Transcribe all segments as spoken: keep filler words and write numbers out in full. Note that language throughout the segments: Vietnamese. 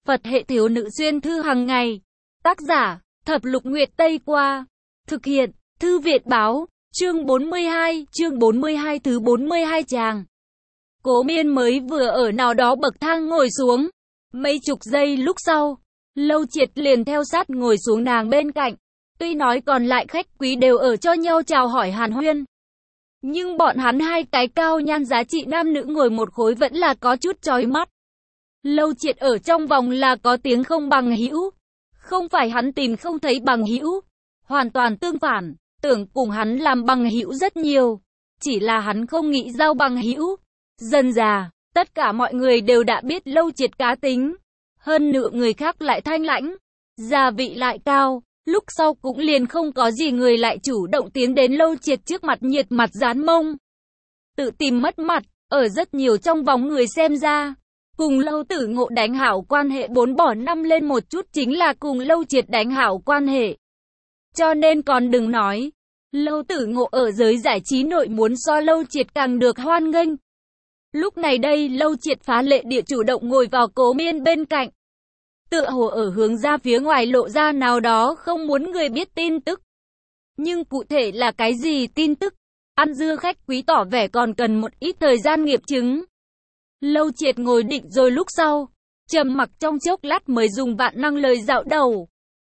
Phật hệ thiếu nữ xuyên thư hàng ngày. Tác giả, Thập Lục Nguyệt Tây Qua. Thực hiện, Thư viện báo, chương bốn mươi hai, chương bốn mươi hai thứ bốn mươi hai tràng. Cố Miên mới vừa ở nào đó bậc thang ngồi xuống. Mấy chục giây lúc sau, Lâu Triệt liền theo sát ngồi xuống nàng bên cạnh. Tuy nói còn lại khách quý đều ở cho nhau chào hỏi hàn huyên, nhưng bọn hắn hai cái cao nhan giá trị nam nữ ngồi một khối vẫn là có chút chói mắt. Lâu Triệt ở trong vòng là có tiếng không bằng hữu. Không phải hắn tìm không thấy bằng hữu, hoàn toàn tương phản, tưởng cùng hắn làm bằng hữu rất nhiều, chỉ là hắn không nghĩ giao bằng hữu. Dần dà, tất cả mọi người đều đã biết Lâu Triệt cá tính, hơn nữa người khác lại thanh lãnh, gia vị lại cao, lúc sau cũng liền không có gì người lại chủ động tiến đến Lâu Triệt trước mặt nhiệt mặt dán mông. Tự tìm mất mặt, ở rất nhiều trong vòng người xem ra, cùng Lâu Tử Ngộ đánh hảo quan hệ bốn bỏ năm lên một chút chính là cùng Lâu Triệt đánh hảo quan hệ. Cho nên còn đừng nói, Lâu Tử Ngộ ở giới giải trí nội muốn so Lâu Triệt càng được hoan nghênh. Lúc này đây Lâu Triệt phá lệ địa chủ động ngồi vào Cố Miên bên cạnh, tựa hồ ở hướng ra phía ngoài lộ ra nào đó không muốn người biết tin tức. Nhưng cụ thể là cái gì tin tức? Ăn dưa khách quý tỏ vẻ còn cần một ít thời gian nghiệm chứng. Lâu Triệt ngồi định rồi lúc sau, trầm mặc trong chốc lát mới dùng vạn năng lời dạo đầu.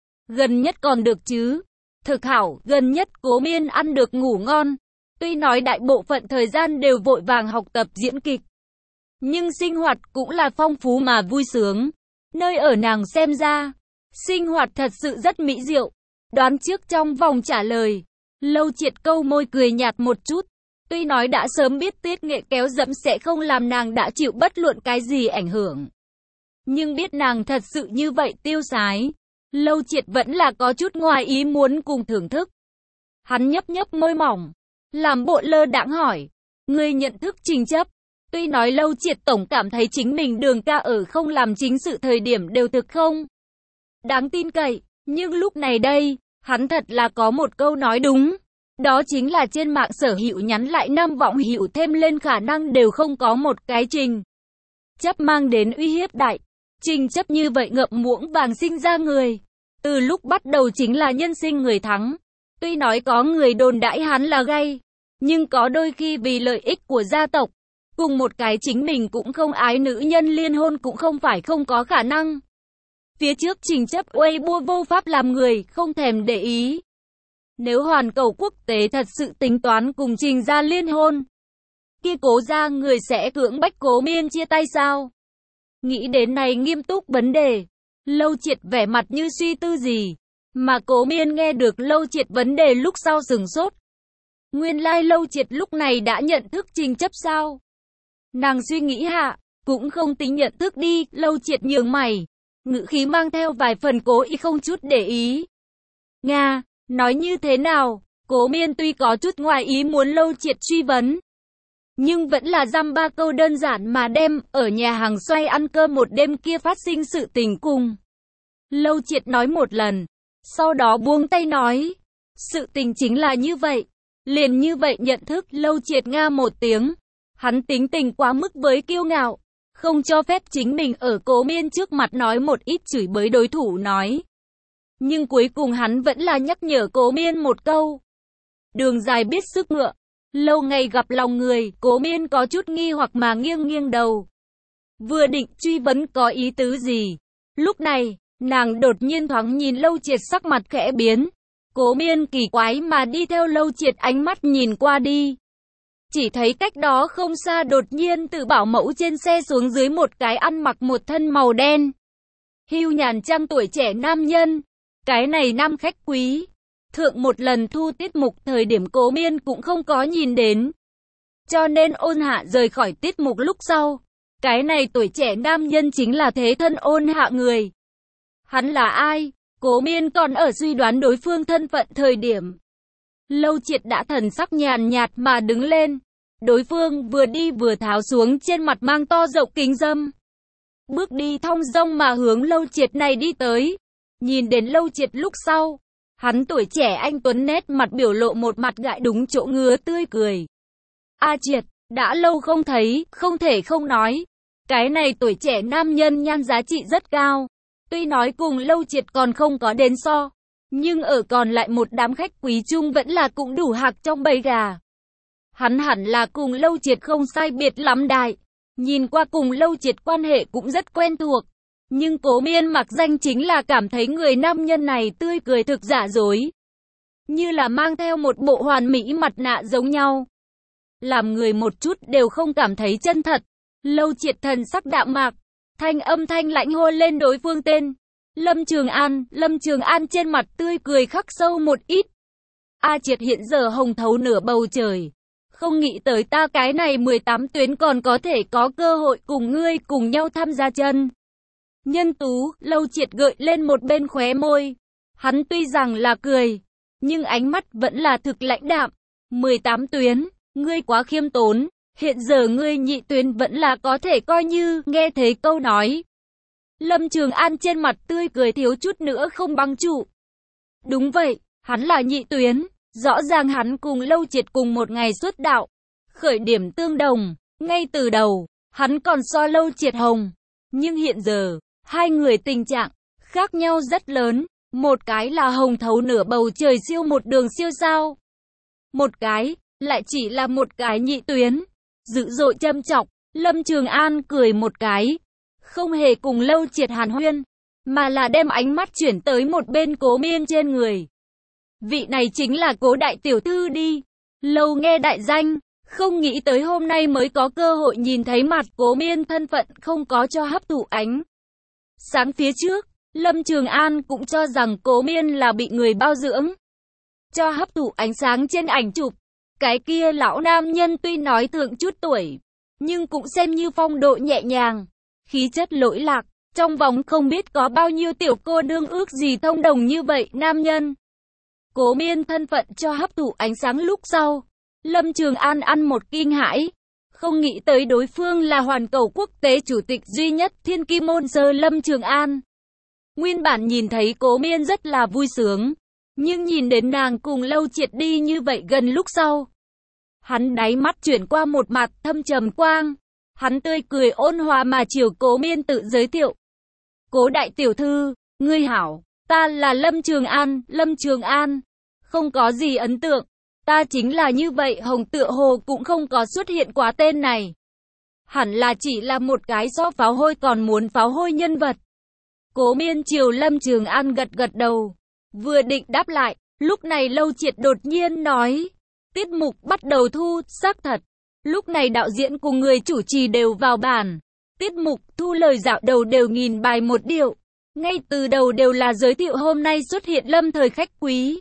Gần nhất còn được chứ? Thực hảo, gần nhất Cố Miên ăn được ngủ ngon. Tuy nói đại bộ phận thời gian đều vội vàng học tập diễn kịch, nhưng sinh hoạt cũng là phong phú mà vui sướng. Nơi ở nàng xem ra, sinh hoạt thật sự rất mỹ diệu. Đoán trước trong vòng trả lời, Lâu Triệt câu môi cười nhạt một chút. Tuy nói đã sớm biết tiết nghệ kéo dẫm sẽ không làm nàng đã chịu bất luận cái gì ảnh hưởng, nhưng biết nàng thật sự như vậy tiêu sái, Lâu Triệt vẫn là có chút ngoài ý muốn cùng thưởng thức. Hắn nhấp nhấp môi mỏng, làm bộ lơ đãng hỏi, ngươi nhận thức Trình Chấp? Tuy nói Lâu Triệt tổng cảm thấy chính mình Đường ca ở không làm chính sự thời điểm đều thực không đáng tin cậy, nhưng lúc này đây, hắn thật là có một câu nói đúng. Đó chính là trên mạng sở hữu nhắn lại năm vọng hữu thêm lên khả năng đều không có một cái Trình Chấp mang đến uy hiếp đại. Trình Chấp như vậy ngậm muỗng vàng sinh ra người, từ lúc bắt đầu chính là nhân sinh người thắng. Tuy nói có người đồn đãi hắn là gay, nhưng có đôi khi vì lợi ích của gia tộc, cùng một cái chính mình cũng không ái nữ nhân liên hôn cũng không phải không có khả năng. Phía trước Trình Chấp uây bua vô pháp làm người không thèm để ý. Nếu hoàn cầu quốc tế thật sự tính toán cùng Trình gia liên hôn, kia Cố gia người sẽ cưỡng bách Cố Miên chia tay sao? Nghĩ đến này nghiêm túc vấn đề, Lâu Triệt vẻ mặt như suy tư gì, mà Cố Miên nghe được Lâu Triệt vấn đề lúc sau sừng sốt. Nguyên lai Lâu Triệt lúc này đã nhận thức Trình Chấp sao? Nàng suy nghĩ hạ, cũng không tính nhận thức đi. Lâu Triệt nhướng mày, ngữ khí mang theo vài phần cố ý không chút để ý. Nga, nói như thế nào? Cố Miên tuy có chút ngoài ý muốn Lâu Triệt truy vấn, nhưng vẫn là dăm ba câu đơn giản mà đem ở nhà hàng xoay ăn cơm một đêm kia phát sinh sự tình cùng Lâu Triệt nói một lần, sau đó buông tay nói, sự tình chính là như vậy, liền như vậy nhận thức. Lâu Triệt nga một tiếng, hắn tính tình quá mức với kiêu ngạo, không cho phép chính mình ở Cố Miên trước mặt nói một ít chửi bới đối thủ nói. Nhưng cuối cùng hắn vẫn là nhắc nhở Cố Miên một câu. Đường dài biết sức ngựa, lâu ngày gặp lòng người. Cố Miên có chút nghi hoặc mà nghiêng nghiêng đầu, vừa định truy vấn có ý tứ gì. Lúc này, nàng đột nhiên thoáng nhìn Lâu Triệt, sắc mặt khẽ biến. Cố Miên kỳ quái mà đi theo Lâu Triệt ánh mắt nhìn qua đi. Chỉ thấy cách đó không xa đột nhiên từ bảo mẫu trên xe xuống dưới một cái ăn mặc một thân màu đen, hưu nhàn trang tuổi trẻ nam nhân. Cái này nam khách quý, thượng một lần thu tiết mục thời điểm Cố Miên cũng không có nhìn đến. Cho nên Ôn Hạ rời khỏi tiết mục lúc sau, cái này tuổi trẻ nam nhân chính là thế thân Ôn Hạ người. Hắn là ai? Cố Miên còn ở suy đoán đối phương thân phận thời điểm, Lâu Triệt đã thần sắc nhàn nhạt mà đứng lên. Đối phương vừa đi vừa tháo xuống trên mặt mang to rộng kính râm, bước đi thong dong mà hướng Lâu Triệt này đi tới. Nhìn đến Lâu Triệt lúc sau, hắn tuổi trẻ anh tuấn nét mặt biểu lộ một mặt gãi đúng chỗ ngứa tươi cười. A Triệt, đã lâu không thấy, không thể không nói, Cái này tuổi trẻ nam nhân nhan giá trị rất cao. Tuy nói cùng Lâu Triệt còn không có đến so, nhưng ở còn lại một đám khách quý chung vẫn là cũng đủ hạc trong bầy gà. Hắn hẳn là cùng Lâu Triệt không sai biệt lắm đại. Nhìn qua cùng Lâu Triệt quan hệ cũng rất quen thuộc. Nhưng Cố Miên mặc danh chính là cảm thấy người nam nhân này tươi cười thực giả dối. Như là mang theo một bộ hoàn mỹ mặt nạ giống nhau. Làm người một chút đều không cảm thấy chân thật. Lâu Triệt thần sắc đạm mạc, thanh âm thanh lãnh hô lên đối phương tên. Lâm Trường An, Lâm Trường An trên mặt tươi cười khắc sâu một ít. A Triệt hiện giờ hồng thấu nửa bầu trời. Không nghĩ tới ta cái này mười tám tuyến còn có thể có cơ hội cùng ngươi cùng nhau tham gia chân. Nhân tú, Lâu Triệt gợi lên một bên khóe môi. Hắn tuy rằng là cười, nhưng ánh mắt vẫn là thực lãnh đạm. mười tám tuyến, ngươi quá khiêm tốn. Hiện giờ ngươi nhị tuyến vẫn là có thể coi như nghe thấy câu nói. Lâm Trường An trên mặt tươi cười thiếu chút nữa không băng trụ. Đúng vậy, hắn là nhị tuyến. Rõ ràng hắn cùng Lâu Triệt cùng một ngày xuất đạo. Khởi điểm tương đồng. Ngay từ đầu, hắn còn so Lâu Triệt hồng. Nhưng hiện giờ, hai người tình trạng khác nhau rất lớn. Một cái là hồng thấu nửa bầu trời siêu một đường siêu sao. Một cái, lại chỉ là một cái nhị tuyến. Dữ dội châm chọc, Lâm Trường An cười một cái. Không hề cùng Lâu Triệt hàn huyên, mà là đem ánh mắt chuyển tới một bên Cố Miên trên người. Vị này chính là Cố đại tiểu thư đi. Lâu nghe đại danh, không nghĩ tới hôm nay mới có cơ hội nhìn thấy mặt Cố Miên, thân phận không có cho hấp thụ ánh sáng phía trước. Lâm Trường An cũng cho rằng Cố Miên là bị người bao dưỡng, cho hấp thụ ánh sáng trên ảnh chụp. Cái kia lão nam nhân tuy nói thượng chút tuổi, nhưng cũng xem như phong độ nhẹ nhàng, khí chất lỗi lạc. Trong vòng không biết có bao nhiêu tiểu cô đương ước gì thông đồng như vậy nam nhân. Cố Miên thân phận cho hấp thụ ánh sáng lúc sau, Lâm Trường An ăn một kinh hãi. Không nghĩ tới đối phương là hoàn cầu quốc tế chủ tịch duy nhất Thiên Kim Môn Sơ Lâm Trường An. Nguyên bản nhìn thấy Cố Miên rất là vui sướng, nhưng nhìn đến nàng cùng Lâu Triệt đi như vậy gần lúc sau, hắn đáy mắt chuyển qua một mặt thâm trầm quang. Hắn tươi cười ôn hòa mà chiều Cố Miên tự giới thiệu. Cố đại tiểu thư, ngươi hảo, ta là Lâm Trường An, Lâm Trường An. Không có gì ấn tượng, ta chính là như vậy, hồng tựa hồ cũng không có xuất hiện quá tên này. Hẳn là chỉ là một cái so pháo hôi còn muốn pháo hôi nhân vật. Cố Miên chiều Lâm Trường An gật gật đầu, vừa định đáp lại, lúc này Lâu Triệt đột nhiên nói. Tiết mục bắt đầu thu, xác thật. Lúc này đạo diễn cùng người chủ trì đều vào bản. Tiết mục thu lời dạo đầu đều nghìn bài một điệu. Ngay từ đầu đều là giới thiệu hôm nay xuất hiện lâm thời khách quý.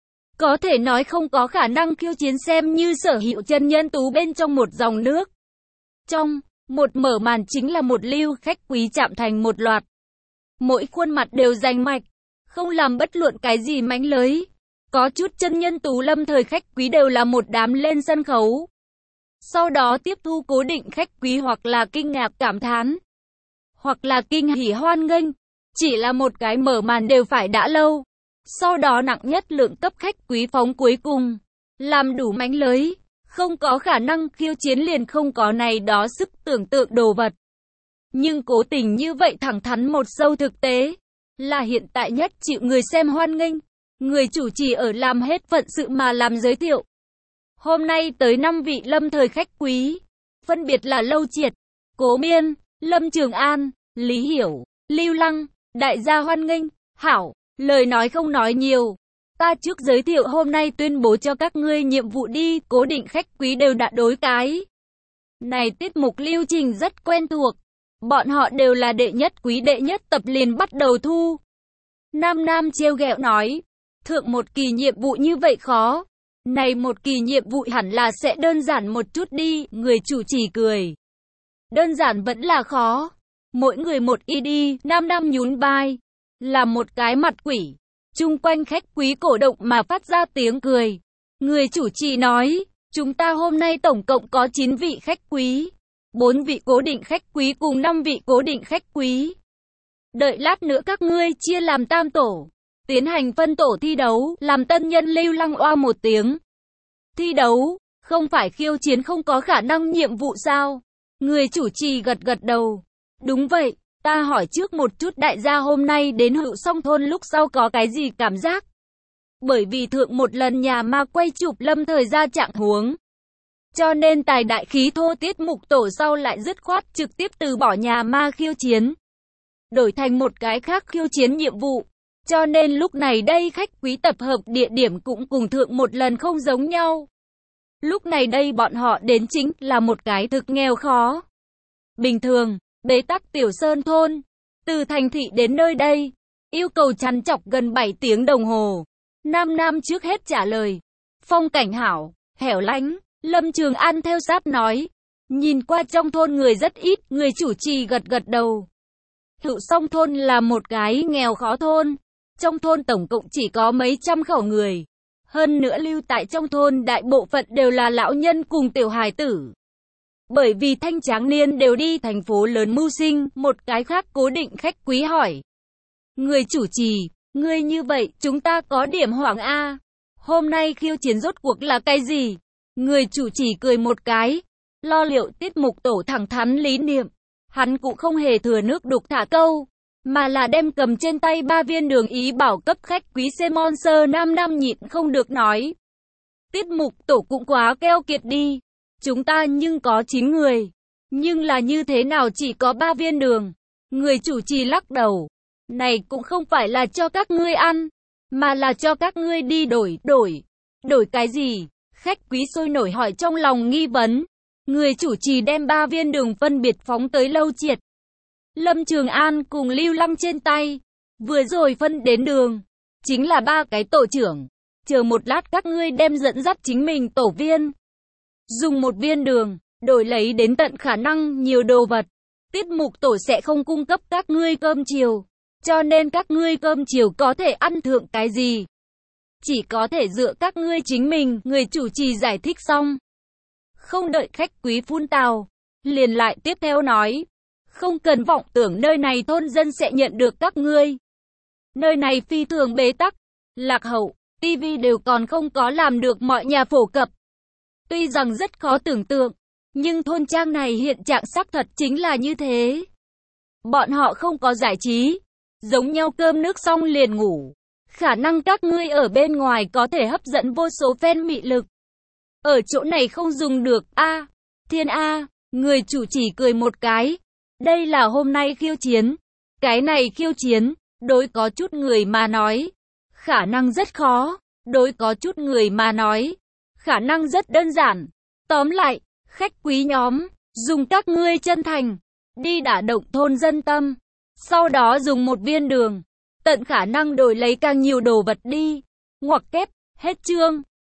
Có thể nói không có khả năng khiêu chiến, xem như sở hữu chân nhân tú bên trong một dòng nước. Trong, một mở màn chính là một lưu khách quý chạm thành một loạt. Mỗi khuôn mặt đều rành mạch, không làm bất luận cái gì mánh lới. Có chút chân nhân tú lâm thời khách quý đều là một đám lên sân khấu. Sau đó tiếp thu cố định khách quý hoặc là kinh ngạc cảm thán, hoặc là kinh hỉ hoan nghênh. Chỉ là một cái mở màn đều phải đã lâu. Sau đó nặng nhất lượng cấp khách quý phóng cuối cùng. Làm đủ mánh lới, không có khả năng khiêu chiến liền không có này đó sức tưởng tượng đồ vật. Nhưng cố tình như vậy thẳng thắn một sâu thực tế, là hiện tại nhất chịu người xem hoan nghênh. Người chủ trì ở làm hết phận sự mà làm giới thiệu. Hôm nay tới năm vị lâm thời khách quý, phân biệt là Lâu Triệt, Cố Miên, Lâm Trường An, Lý Hiểu, Lưu Lăng. Đại gia hoan nghênh. Hảo, lời nói không nói nhiều. Ta trước giới thiệu hôm nay tuyên bố cho các ngươi nhiệm vụ đi. Cố định khách quý đều đã đối cái này tiết mục lưu trình rất quen thuộc. Bọn họ đều là đệ nhất quý đệ nhất tập liền bắt đầu thu. Nam Nam trêu ghẹo nói, thượng một kỳ nhiệm vụ như vậy khó. Này một kỳ nhiệm vụ hẳn là sẽ đơn giản một chút đi. Người chủ trì cười. Đơn giản vẫn là khó. Mỗi người một ý đi. Nam Nam nhún vai, là một cái mặt quỷ. Chung quanh khách quý cổ động mà phát ra tiếng cười. Người chủ trì nói, chúng ta hôm nay tổng cộng có chín vị khách quý, bốn vị cố định khách quý cùng năm vị cố định khách quý. Đợi lát nữa các ngươi chia làm tam tổ, tiến hành phân tổ thi đấu. Làm tân nhân Lưu Lăng oa một tiếng. Thi đấu, không phải khiêu chiến không có khả năng nhiệm vụ sao? Người chủ trì gật gật đầu. Đúng vậy, ta hỏi trước một chút đại gia hôm nay đến Hữu Song thôn lúc sau có cái gì cảm giác? Bởi vì thượng một lần nhà ma quay chụp lâm thời ra trạng huống. Cho nên tài đại khí thô tiết mục tổ sau lại dứt khoát trực tiếp từ bỏ nhà ma khiêu chiến. Đổi thành một cái khác khiêu chiến nhiệm vụ. Cho nên lúc này đây khách quý tập hợp địa điểm cũng cùng thượng một lần không giống nhau. Lúc này đây bọn họ đến chính là một cái thực nghèo khó. Bình thường, bế tắc tiểu sơn thôn. Từ thành thị đến nơi đây, yêu cầu chăn chọc gần bảy tiếng đồng hồ. Nam Nam trước hết trả lời. Phong cảnh hảo, hẻo lánh, Lâm Trường An theo sát nói. Nhìn qua trong thôn người rất ít, người chủ trì gật gật đầu. Hữu Song thôn là một cái nghèo khó thôn. Trong thôn tổng cộng chỉ có mấy trăm khẩu người. Hơn nữa lưu tại trong thôn đại bộ phận đều là lão nhân cùng tiểu hài tử. Bởi vì thanh tráng niên đều đi thành phố lớn mưu sinh, một cái khác cố định khách quý hỏi. Người chủ trì, ngươi như vậy, chúng ta có điểm hoảng a. Hôm nay khiêu chiến rốt cuộc là cái gì? Người chủ trì cười một cái, lo liệu tiết mục tổ thẳng thắn lý niệm. Hắn cũng không hề thừa nước đục thả câu, mà là đem cầm trên tay ba viên đường ý bảo cấp khách quý Simon Sơ Nam Nam nhịn không được nói. Tiết mục tổ cũng quá keo kiệt đi. Chúng ta nhưng có chín người. Nhưng là như thế nào chỉ có ba viên đường? Người chủ trì lắc đầu. Này cũng không phải là cho các ngươi ăn, mà là cho các ngươi đi đổi, đổi. Đổi cái gì? Khách quý sôi nổi hỏi trong lòng nghi vấn. Người chủ trì đem ba viên đường phân biệt phóng tới Lâu Triệt, Lâm Trường An cùng Lưu Lăng trên tay. Vừa rồi phân đến đường, chính là ba cái tổ trưởng. Chờ một lát các ngươi đem dẫn dắt chính mình tổ viên. Dùng một viên đường, đổi lấy đến tận khả năng nhiều đồ vật. Tiết mục tổ sẽ không cung cấp các ngươi cơm chiều. Cho nên các ngươi cơm chiều có thể ăn thượng cái gì? Chỉ có thể dựa các ngươi chính mình, người chủ trì giải thích xong. Không đợi khách quý phun tào, liền lại tiếp theo nói. Không cần vọng tưởng nơi này thôn dân sẽ nhận được các ngươi. Nơi này phi thường bế tắc, lạc hậu, tivi đều còn không có làm được mọi nhà phổ cập. Tuy rằng rất khó tưởng tượng, nhưng thôn trang này hiện trạng xác thật chính là như thế. Bọn họ không có giải trí, giống nhau cơm nước xong liền ngủ. Khả năng các ngươi ở bên ngoài có thể hấp dẫn vô số fan mị lực. Ở chỗ này không dùng được, a à, thiên a, à, người chủ chỉ cười một cái. Đây là hôm nay khiêu chiến. Cái này khiêu chiến, đối có chút người mà nói, khả năng rất khó. Đối có chút người mà nói, khả năng rất đơn giản. Tóm lại, khách quý nhóm, dùng các ngươi chân thành, đi đả động thôn dân tâm. Sau đó dùng một viên đường, tận khả năng đổi lấy càng nhiều đồ vật đi. Ngoặc kép, hết chương.